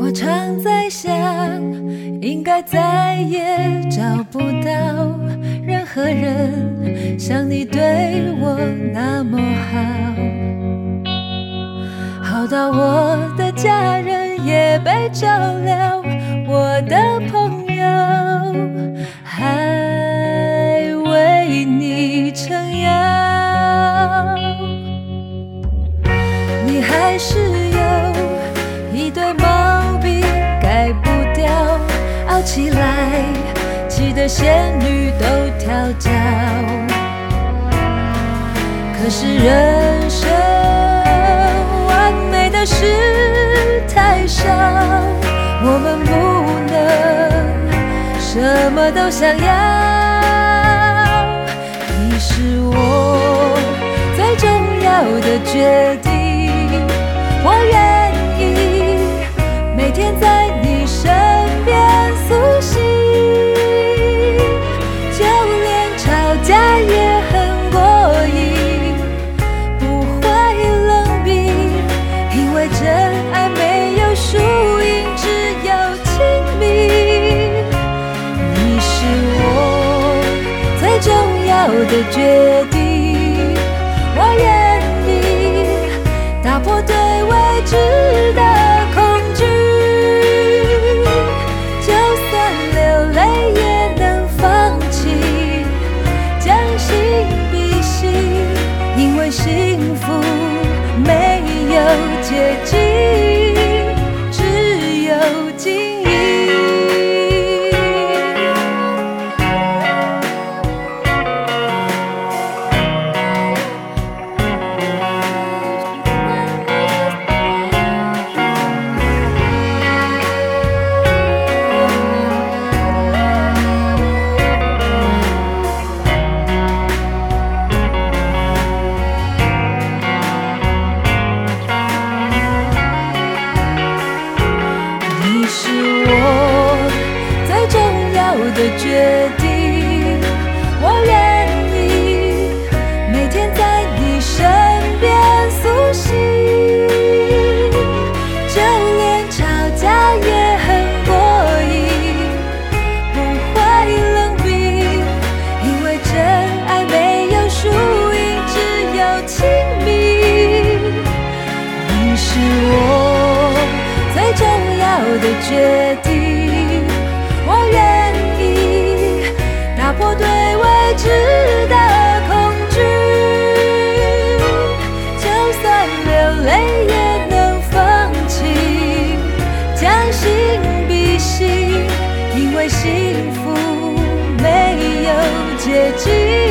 我常在想，应该再也找不到任何人像你对我那么好，好到我的家人也被照料，我的朋友还为你撑腰，你还是有一堆毛病改不掉，熬起来气得仙女都跳脚。可是人生完美的事太少，我们不能什么都想要。你是我最重要的决定，我愿意每天在你身边苏醒，就连吵架也很过瘾，不会冷冰，因为真爱没有输赢，只有亲密。你是我最重要的决定，我愿意打破对未知的恐惧，就算流泪也能放弃，将心比心，因为幸福没有捷径，只有经营。你是我最重要的决定，我愿意每天在你身边苏醒，就连吵架也很过瘾，不会冷冰，因为真爱没有输赢，只有亲密。你是我最重要的决定，我愿意打破对未知的恐惧，就算流泪也能放弃，将心比心，因为幸福没有捷径。